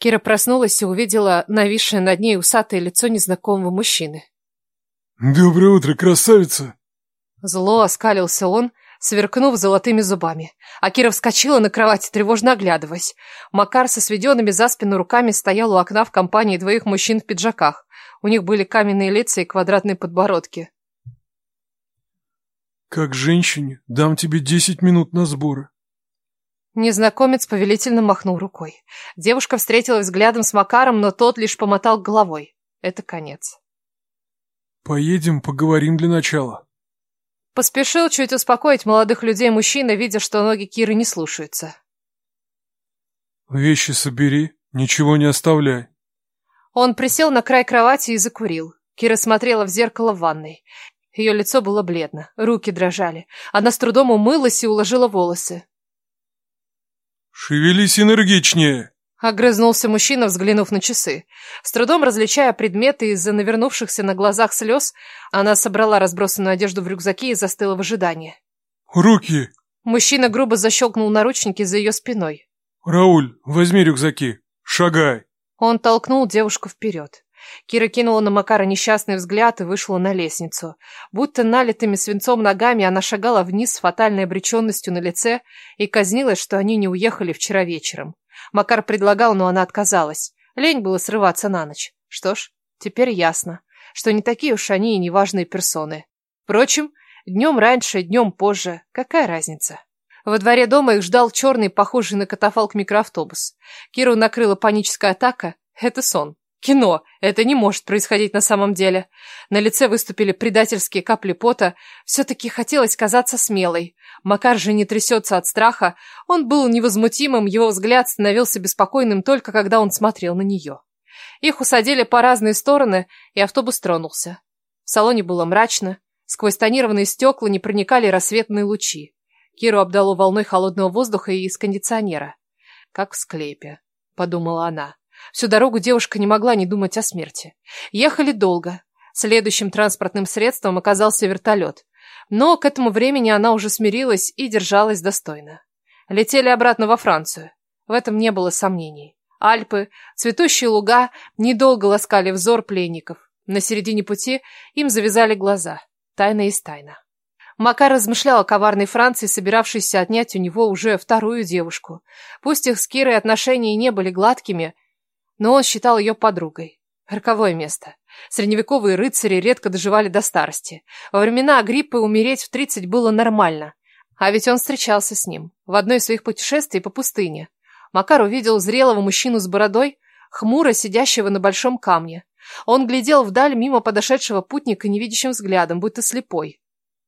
Кира проснулась и увидела нависшее над ней усатое лицо незнакомого мужчины. «Доброе утро, красавица!» Зло оскалился он, сверкнув золотыми зубами. А Кира вскочила на кровати, тревожно оглядываясь. Макар со сведенными за спину руками стоял у окна в компании двоих мужчин в пиджаках. У них были каменные лица и квадратные подбородки. «Как женщине дам тебе 10 минут на сборы». Незнакомец повелительно махнул рукой. Девушка встретилась взглядом с Макаром, но тот лишь помотал головой. Это конец. «Поедем, поговорим для начала». Поспешил чуть успокоить молодых людей мужчина, видя, что ноги Киры не слушаются. «Вещи собери, ничего не оставляй». Он присел на край кровати и закурил. Кира смотрела в зеркало в ванной. Ее лицо было бледно, руки дрожали. Она с трудом умылась и уложила волосы. «Шевелись энергичнее!» Огрызнулся мужчина, взглянув на часы. С трудом различая предметы из-за навернувшихся на глазах слез, она собрала разбросанную одежду в рюкзаке и застыла в ожидании. «Руки!» Мужчина грубо защелкнул наручники за ее спиной. «Рауль, возьми рюкзаки, шагай!» Он толкнул девушку вперед. Кира кинула на Макара несчастный взгляд и вышла на лестницу. Будто налитыми свинцом ногами она шагала вниз с фатальной обреченностью на лице и казнилась, что они не уехали вчера вечером. Макар предлагал, но она отказалась. Лень было срываться на ночь. Что ж, теперь ясно, что не такие уж они и неважные персоны. Впрочем, днем раньше, днем позже, какая разница? Во дворе дома их ждал черный, похожий на катафалк микроавтобус. Киру накрыла паническая атака. Это сон. Кино. Это не может происходить на самом деле. На лице выступили предательские капли пота. Все-таки хотелось казаться смелой. Макар же не трясется от страха. Он был невозмутимым, его взгляд становился беспокойным только когда он смотрел на нее. Их усадили по разные стороны, и автобус тронулся. В салоне было мрачно. Сквозь тонированные стекла не проникали рассветные лучи. Киру обдало волной холодного воздуха и из кондиционера. «Как в склепе», — подумала она. Всю дорогу девушка не могла не думать о смерти. Ехали долго. Следующим транспортным средством оказался вертолет. Но к этому времени она уже смирилась и держалась достойно. Летели обратно во Францию. В этом не было сомнений. Альпы, цветущие луга недолго ласкали взор пленников. На середине пути им завязали глаза. Тайна есть тайна. Макар размышлял о коварной Франции, собиравшейся отнять у него уже вторую девушку. Пусть их с Кирой отношения и не были гладкими, но он считал ее подругой. Роковое место. Средневековые рыцари редко доживали до старости. Во времена Агриппы умереть в 30 было нормально. А ведь он встречался с ним в одной из своих путешествий по пустыне. Макар увидел зрелого мужчину с бородой, хмуро сидящего на большом камне. Он глядел вдаль мимо подошедшего путника невидящим взглядом, будто слепой.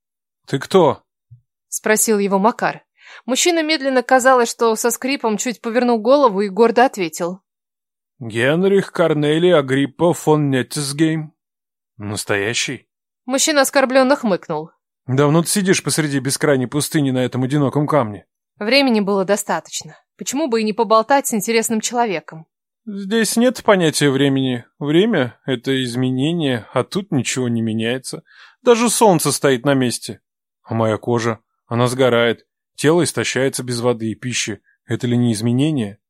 «Ты кто?» — спросил его Макар. Мужчина медленно, казалось, что со скрипом чуть повернул голову и гордо ответил. «Генрих Корнелий Агриппа фон Неттисгейм. Настоящий?» Мужчина оскорбленно хмыкнул. «Давно ты сидишь посреди бескрайней пустыни на этом одиноком камне?» Времени было достаточно. Почему бы и не поболтать с интересным человеком? «Здесь нет понятия времени. Время — это изменение, а тут ничего не меняется. Даже солнце стоит на месте. А моя кожа, она сгорает, тело истощается без воды и пищи. Это ли не изменение?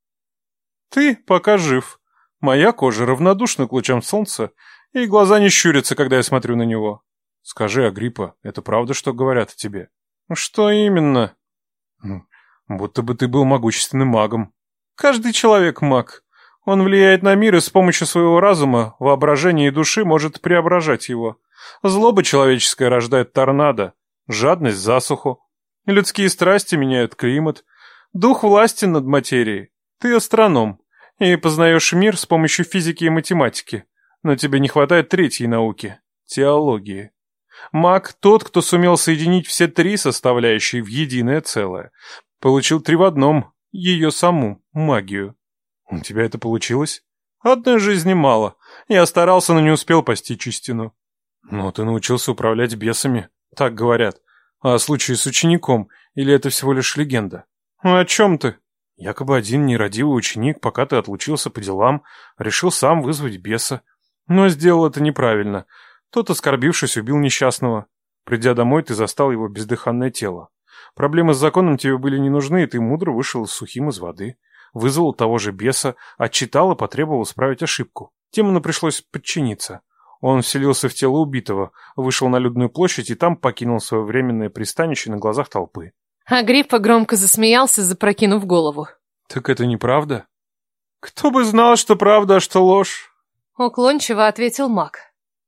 Ты пока жив. Моя кожа равнодушна к лучам солнца, и глаза не щурятся, когда я смотрю на него. Скажи, Агриппа, это правда, что говорят о тебе?» «Что именно?» «Будто бы ты был могущественным магом». «Каждый человек маг. Он влияет на мир и с помощью своего разума, воображения и души может преображать его. Злоба человеческая рождает торнадо, жадность — засуху. Людские страсти меняют климат. Дух власти над материей. Ты астроном и познаешь мир с помощью физики и математики. Но тебе не хватает третьей науки — теологии. Маг — тот, кто сумел соединить все три составляющие в единое целое. Получил три в одном — ее саму магию. У тебя это получилось? Одной жизни мало. Я старался, но не успел постичь истину. Но ты научился управлять бесами, так говорят. А о случае с учеником, или это всего лишь легенда? О чем ты? Якобы один нерадивый ученик, пока ты отлучился по делам, решил сам вызвать беса. Но сделал это неправильно. Тот, оскорбившись, убил несчастного. Придя домой, ты застал его бездыханное тело. Проблемы с законом тебе были не нужны, и ты мудро вышел сухим из воды. вызвал того же беса, отчитал и потребовал исправить ошибку. Тимону пришлось подчиниться. Он вселился в тело убитого, вышел на людную площадь и там покинул свое временное пристанище на глазах толпы. Агриппа громко засмеялся, запрокинув голову. Так это неправда? Кто бы знал, что правда, а что ложь? Уклончиво ответил маг.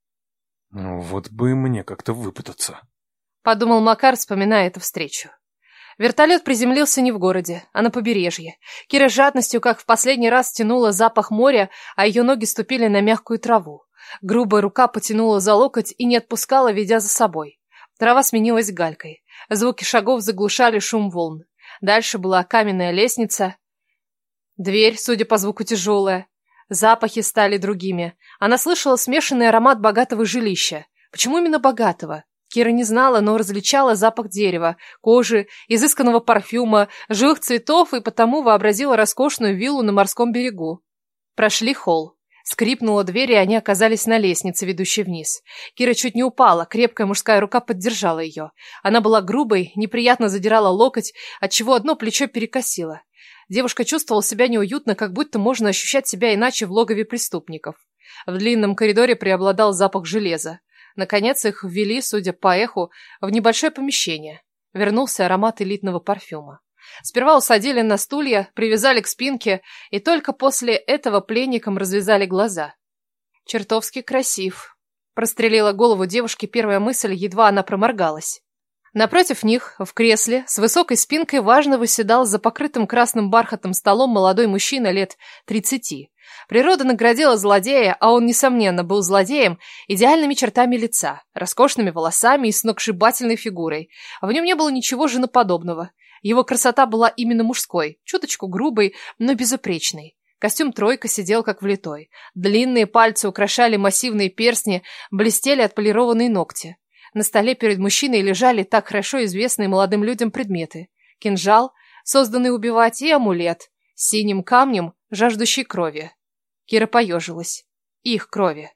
Ну, вот бы и мне как-то выпутаться. Подумал Макар, вспоминая эту встречу. Вертолет приземлился не в городе, а на побережье. Кира с жадностью, как в последний раз, тянула запах моря, а ее ноги ступили на мягкую траву. Грубая рука потянула за локоть и не отпускала, ведя за собой. Трава сменилась галькой. Звуки шагов заглушали шум волн. Дальше была каменная лестница. Дверь, судя по звуку, тяжелая. Запахи стали другими. Она слышала смешанный аромат богатого жилища. Почему именно богатого? Кира не знала, но различала запах дерева, кожи, изысканного парфюма, живых цветов и потому вообразила роскошную виллу на морском берегу. Прошли холл. Скрипнула дверь, и они оказались на лестнице, ведущей вниз. Кира чуть не упала, крепкая мужская рука поддержала ее. Она была грубой, неприятно задирала локоть, отчего одно плечо перекосило. Девушка чувствовала себя неуютно, как будто можно ощущать себя иначе в логове преступников. В длинном коридоре преобладал запах железа. Наконец их ввели, судя по эху, в небольшое помещение. Вернулся аромат элитного парфюма. Сперва усадили на стулья, привязали к спинке, и только после этого пленникам развязали глаза. «Чертовски красив», — прострелила голову девушки первая мысль, едва она проморгалась. Напротив них, в кресле, с высокой спинкой важно восседал за покрытым красным бархатом столом молодой мужчина лет 30. Природа наградила злодея, а он, несомненно, был злодеем, идеальными чертами лица, роскошными волосами и сногсшибательной фигурой. В нем не было ничего женоподобного. Его красота была именно мужской, чуточку грубой, но безупречной. Костюм тройка сидел как влитой. Длинные пальцы украшали массивные перстни, блестели отполированные ногти. На столе перед мужчиной лежали так хорошо известные молодым людям предметы. Кинжал, созданный убивать, и амулет с синим камнем, жаждущий крови. Кира поежилась. Их крови.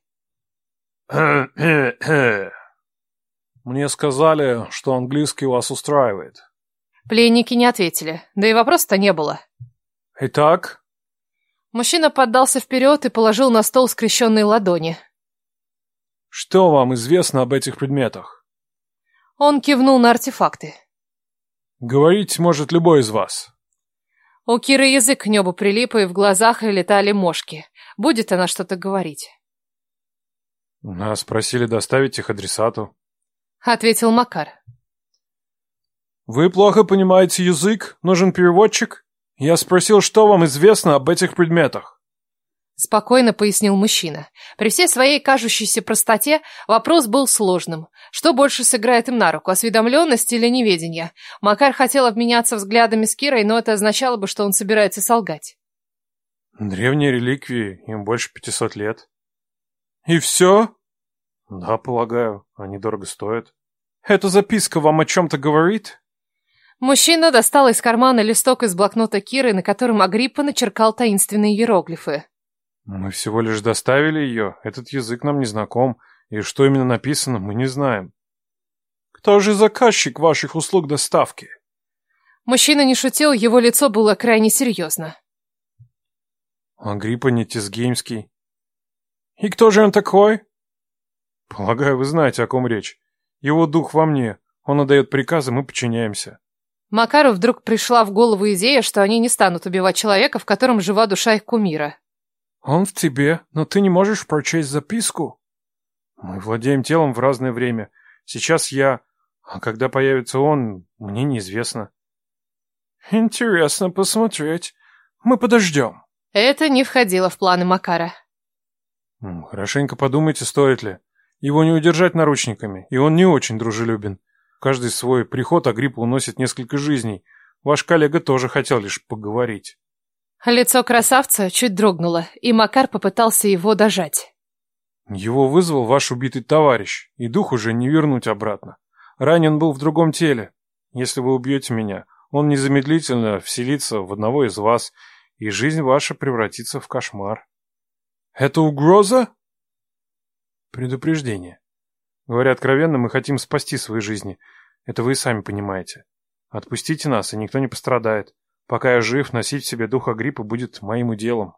Мне сказали, что английский вас устраивает. Пленники не ответили, да и вопроса-то не было. Итак? Мужчина поддался вперед и положил на стол скрещенные ладони. Что вам известно об этих предметах? Он кивнул на артефакты. Говорить может любой из вас. У Киры язык к небу прилип, и в глазах летали мошки. Будет она что-то говорить. Нас просили доставить их адресату. Ответил Макар. Вы плохо понимаете язык? Нужен переводчик? Я спросил, что вам известно об этих предметах. Спокойно пояснил мужчина. При всей своей кажущейся простоте вопрос был сложным. Что больше сыграет им на руку, осведомленность или неведение? Макар хотел обменяться взглядами с Кирой, но это означало бы, что он собирается солгать. Древние реликвии, им больше 500 лет. И все? Да, полагаю, они дорого стоят. Эта записка вам о чем-то говорит? Мужчина достал из кармана листок из блокнота Киры, на котором Агриппа начеркал таинственные иероглифы. Мы всего лишь доставили ее. Этот язык нам не знаком, и что именно написано, мы не знаем. Кто же заказчик ваших услуг доставки? Мужчина не шутил, его лицо было крайне серьезно. Агриппа Нетизгеймский. И кто же он такой? Полагаю, вы знаете, о ком речь. Его дух во мне. Он отдает приказы, мы подчиняемся. Макару вдруг пришла в голову идея, что они не станут убивать человека, в котором жива душа их кумира. Он в тебе, но ты не можешь прочесть записку? Мы владеем телом в разное время. Сейчас я, а когда появится он, мне неизвестно. Интересно посмотреть. Мы подождем. Это не входило в планы Макара. Хорошенько подумайте, стоит ли. Его не удержать наручниками, и он не очень дружелюбен. Каждый свой приход Агриппа уносит несколько жизней. Ваш коллега тоже хотел лишь поговорить. Лицо красавца чуть дрогнуло, и Макар попытался его дожать. Его вызвал ваш убитый товарищ, и дух уже не вернуть обратно. Ранен он был в другом теле. Если вы убьете меня, он незамедлительно вселится в одного из вас, и жизнь ваша превратится в кошмар. Это угроза? Предупреждение. Говоря откровенно, мы хотим спасти свои жизни. Это вы и сами понимаете. Отпустите нас, и никто не пострадает. Пока я жив, носить в себе дух Агриппы будет моим уделом.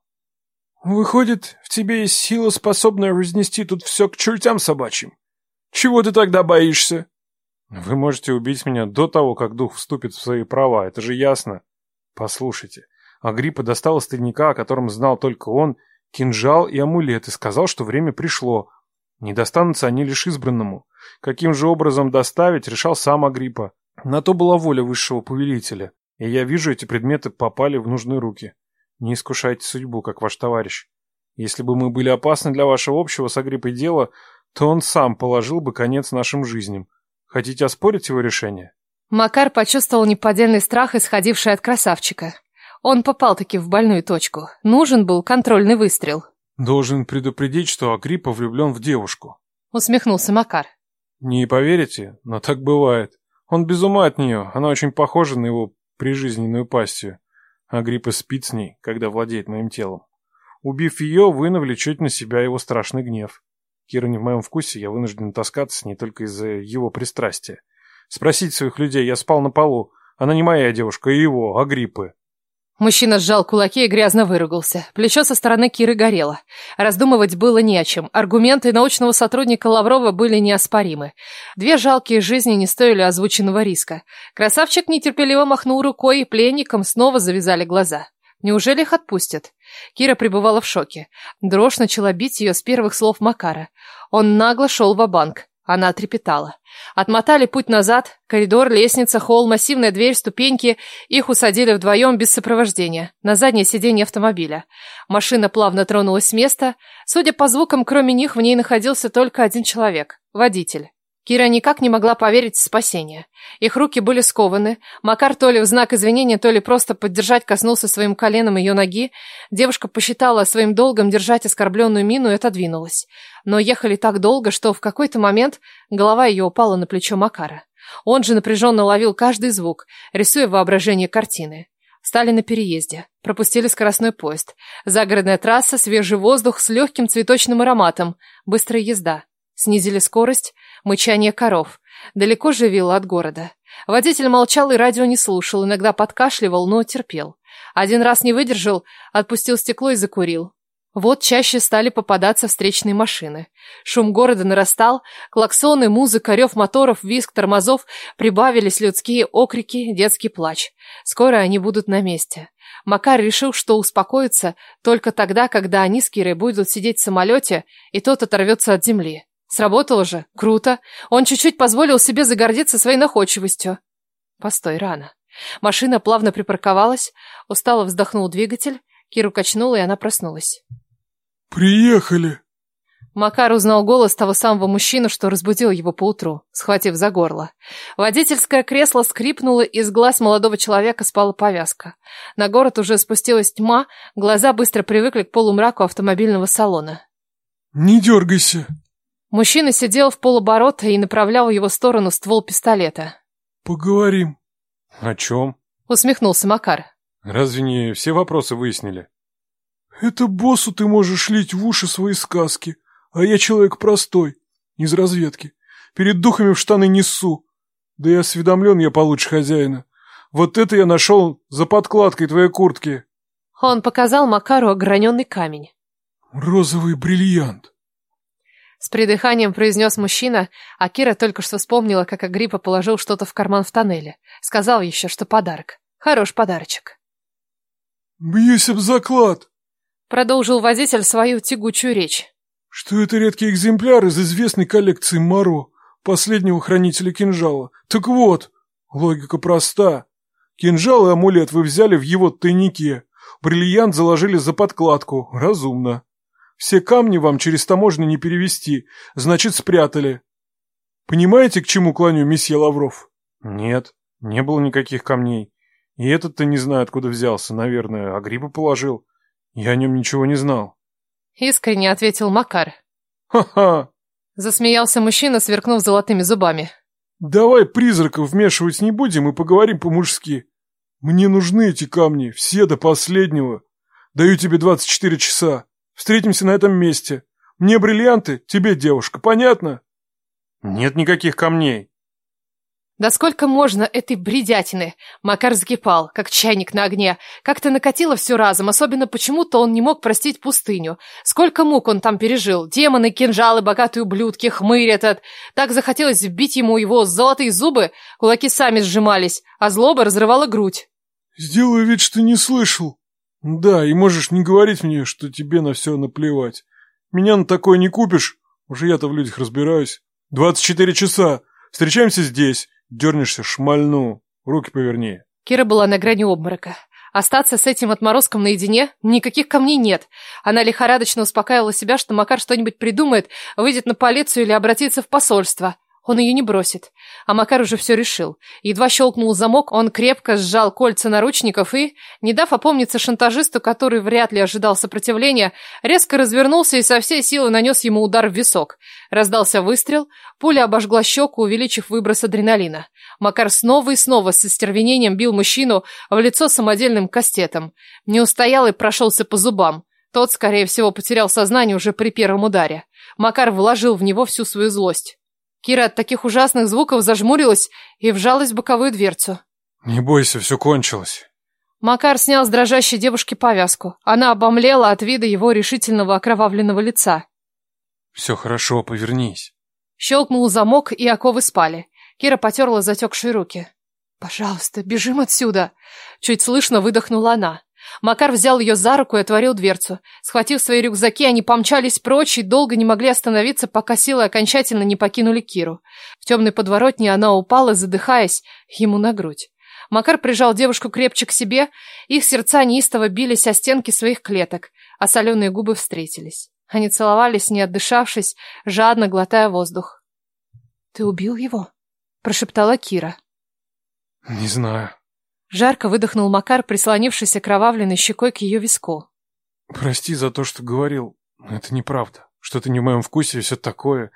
Выходит, в тебе есть сила, способная разнести тут все к чертям собачьим. Чего ты тогда боишься? Вы можете убить меня до того, как дух вступит в свои права, это же ясно. Послушайте, Агриппа достал из тайника, о котором знал только он, кинжал и амулет, и сказал, что время пришло. Не достанутся они лишь избранному. Каким же образом доставить, решал сам Агриппа. На то была воля высшего повелителя, и я вижу, эти предметы попали в нужные руки. Не искушайте судьбу, как ваш товарищ. Если бы мы были опасны для вашего общего с Агриппой дела, то он сам положил бы конец нашим жизням. Хотите оспорить его решение? Макар почувствовал неподдельный страх, исходивший от красавчика. Он попал-таки в больную точку. Нужен был контрольный выстрел. Должен предупредить, что Агриппа влюблен в девушку. Усмехнулся Макар. Не поверите, но так бывает. Он без ума от нее, она очень похожа на его прижизненную пассию. Агриппа спит с ней, когда владеет моим телом. Убив ее, вы навлечете на себя его страшный гнев. Кира не в моем вкусе, я вынужден таскаться с ней только из-за его пристрастия. Спросите своих людей, я спал на полу. Она не моя девушка, а его, Агриппы. Мужчина сжал кулаки и грязно выругался. Плечо со стороны Киры горело. Раздумывать было не о чем. Аргументы научного сотрудника Лаврова были неоспоримы. 2 жалкие жизни не стоили озвученного риска. Красавчик нетерпеливо махнул рукой, и пленникам снова завязали глаза. Неужели их отпустят? Кира пребывала в шоке. Дрожь начала бить ее с первых слов Макара. Он нагло шел ва-банк. Она трепетала. Отмотали путь назад. Коридор, лестница, холл, массивная дверь, ступеньки. Их усадили вдвоем без сопровождения. На заднее сиденье автомобиля. Машина плавно тронулась с места. Судя по звукам, кроме них в ней находился только один человек. Водитель. Кира никак не могла поверить в спасение. Их руки были скованы. Макар то ли в знак извинения, то ли просто поддержать коснулся своим коленом ее ноги. Девушка посчитала своим долгом держать оскорбленную мину и отодвинулась. Но ехали так долго, что в какой-то момент голова ее упала на плечо Макара. Он же напряженно ловил каждый звук, рисуя в воображении картины. Стали на переезде. Пропустили скоростной поезд. Загородная трасса, свежий воздух с легким цветочным ароматом. Быстрая езда. Снизили скорость, мычание коров. Далеко же вилла от города. Водитель молчал и радио не слушал, иногда подкашливал, но терпел. Один раз не выдержал, отпустил стекло и закурил. Вот чаще стали попадаться встречные машины. Шум города нарастал, клаксоны, музыка, рев моторов, визг тормозов, прибавились людские окрики, детский плач. Скоро они будут на месте. Макар решил, что успокоится только тогда, когда они с Кирой будут сидеть в самолете, и тот оторвется от земли. Сработало же. Круто. Он чуть-чуть позволил себе загордиться своей находчивостью. Постой, рано. Машина плавно припарковалась. Устало вздохнул двигатель. Киру качнула, и она проснулась. «Приехали!» Макар узнал голос того самого мужчины, что разбудил его поутру, схватив за горло. Водительское кресло скрипнуло, и из глаз молодого человека спала повязка. На город уже спустилась тьма, глаза быстро привыкли к полумраку автомобильного салона. «Не дергайся!» Мужчина сидел в полоборота и направлял в его сторону ствол пистолета. «Поговорим». «О чем?» — усмехнулся Макар. «Разве не все вопросы выяснили?» «Это боссу ты можешь лить в уши свои сказки, а я человек простой, из разведки. Перед духами в штаны несу. Да и осведомлен я получше хозяина. Вот это я нашел за подкладкой твоей куртки». Он показал Макару ограненный камень. «Розовый бриллиант». С придыханием произнес мужчина, а Кира только что вспомнила, как Агриппа положил что-то в карман в тоннеле. Сказал еще, что подарок. Хорош подарочек. «Бьюсь об заклад», — продолжил водитель свою тягучую речь, «что это редкий экземпляр из известной коллекции Моро, последнего хранителя кинжала. Так вот, логика проста. Кинжал и амулет вы взяли в его тайнике. Бриллиант заложили за подкладку. Разумно. Все камни вам через таможню не перевезти, значит, спрятали. Понимаете, к чему клоню, месье Лавров?» «Нет, не было никаких камней. И этот-то не знаю, откуда взялся. Наверное, Агриппа положил. Я о нем ничего не знал». Искренне ответил Макар. «Ха-ха!» Засмеялся мужчина, сверкнув золотыми зубами. «Давай призраков вмешивать не будем и поговорим по-мужски. Мне нужны эти камни, все до последнего. Даю тебе 24 часа. Встретимся на этом месте. Мне бриллианты, тебе девушка, понятно?» «Нет никаких камней». Да сколько можно этой бредятины? Макар закипал, как чайник на огне. Как-то накатило все разом, особенно почему-то он не мог простить пустыню. Сколько мук он там пережил. Демоны, кинжалы, богатые ублюдки, хмырь этот. Так захотелось вбить ему его золотые зубы, кулаки сами сжимались, а злоба разрывала грудь. Сделай вид, что не слышал. Да, и можешь не говорить мне, что тебе на все наплевать. Меня на такое не купишь, уже я-то в людях разбираюсь. 24 часа. Встречаемся здесь. Дернешься, шмальну. Руки поверни. Кира была на грани обморока. Остаться с этим отморозком наедине? Никаких камней нет. Она лихорадочно успокаивала себя, что Макар что-нибудь придумает, выйдет на полицию или обратится в посольство. Он ее не бросит. А Макар уже все решил. Едва щелкнул замок, он крепко сжал кольца наручников и, не дав опомниться шантажисту, который вряд ли ожидал сопротивления, резко развернулся и со всей силы нанес ему удар в висок. Раздался выстрел, пуля обожгла щеку, увеличив выброс адреналина. Макар снова и снова с остервенением бил мужчину в лицо самодельным кастетом. Не устоял и прошелся по зубам. Тот, скорее всего, потерял сознание уже при первом ударе. Макар вложил в него всю свою злость. Кира от таких ужасных звуков зажмурилась и вжалась в боковую дверцу. Не бойся, все кончилось. Макар снял с дрожащей девушки повязку. Она обомлела от вида его решительного окровавленного лица. Все хорошо, повернись. Щелкнул замок, и оковы спали. Кира потерла затекшие руки. «Пожалуйста, бежим отсюда!» Чуть слышно выдохнула она. Макар взял ее за руку и отворил дверцу. Схватив свои рюкзаки, они помчались прочь и долго не могли остановиться, пока силы окончательно не покинули Киру. В темной подворотне она упала, задыхаясь, ему на грудь. Макар прижал девушку крепче к себе, их сердца неистово бились о стенки своих клеток, а соленые губы встретились. Они целовались, не отдышавшись, жадно глотая воздух. «Ты убил его?» – прошептала Кира. Не знаю. Жарко выдохнул Макар, прислонившись окровавленной щекой к ее виску. Прости за то, что говорил. Но это неправда. Что-то не в моем вкусе и все такое.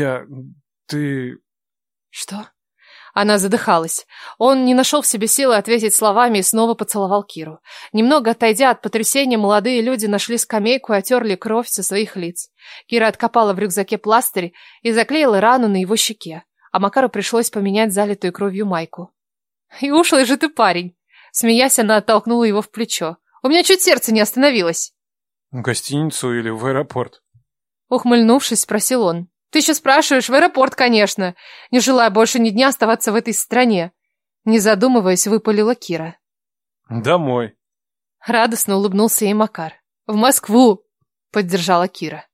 Ты... Что? Она задыхалась. Он не нашел в себе силы ответить словами и снова поцеловал Киру. Немного отойдя от потрясения, молодые люди нашли скамейку и отерли кровь со своих лиц. Кира откопала в рюкзаке пластырь и заклеила рану на его щеке, а Макару пришлось поменять залитую кровью майку. «И ушлый же ты парень!» Смеясь, она оттолкнула его в плечо. «У меня чуть сердце не остановилось!» В гостиницу или в аэропорт? Ухмыльнувшись, спросил он. «Ты еще спрашиваешь? В аэропорт, конечно! Не желая больше ни дня оставаться в этой стране!» Не задумываясь, выпалила Кира. Домой. Радостно улыбнулся ей Макар. «В Москву!» — поддержала Кира.